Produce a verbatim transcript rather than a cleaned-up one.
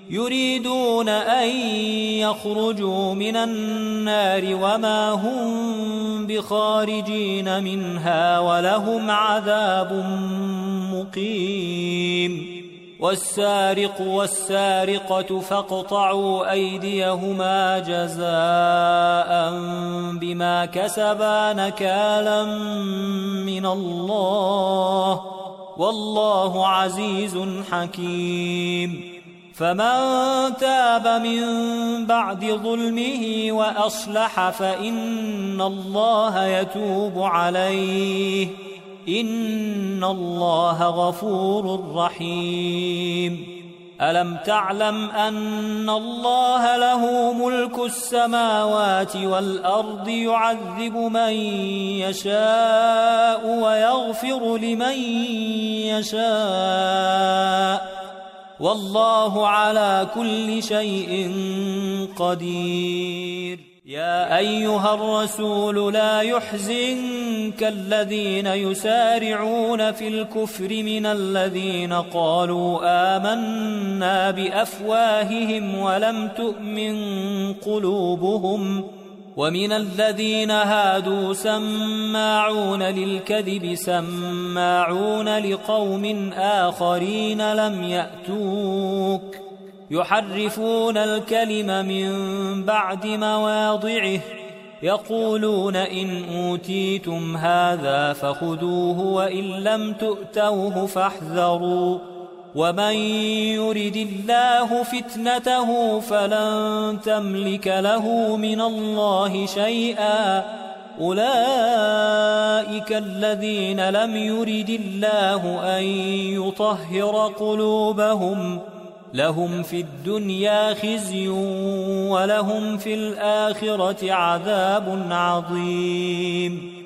يريدون أن يخرجوا من النار وما هم بخارجين منها ولهم عذاب مقيم. والسارق والسارقة فاقطعوا أيديهما جزاء بما كسبا نكالا من الله والله عزيز حكيم. فمن تاب من بعد ظلمه وأصلح فإن الله يتوب عليه إن الله غفور رحيم. ألم تعلم أن الله له ملك السماوات والأرض يعذب من يشاء ويغفر لمن يشاء والله على كل شيء قدير. يا أيها الرسول لا يحزنك الذين يسارعون في الكفر من الذين قالوا آمنا بأفواههم ولم تؤمن قلوبهم ومن الذين هادوا سماعون للكذب سماعون لقوم آخرين لم يأتوك يحرفون الكلم من بعد مواضعه يقولون إن أوتيتم هذا فخذوه وإن لم تؤتوه فاحذروا ومن يرد الله فتنته فلن تملك له من الله شيئا أولئك الذين لم يرد الله أن يطهر قلوبهم لهم في الدنيا خزي ولهم في الآخرة عذاب عظيم.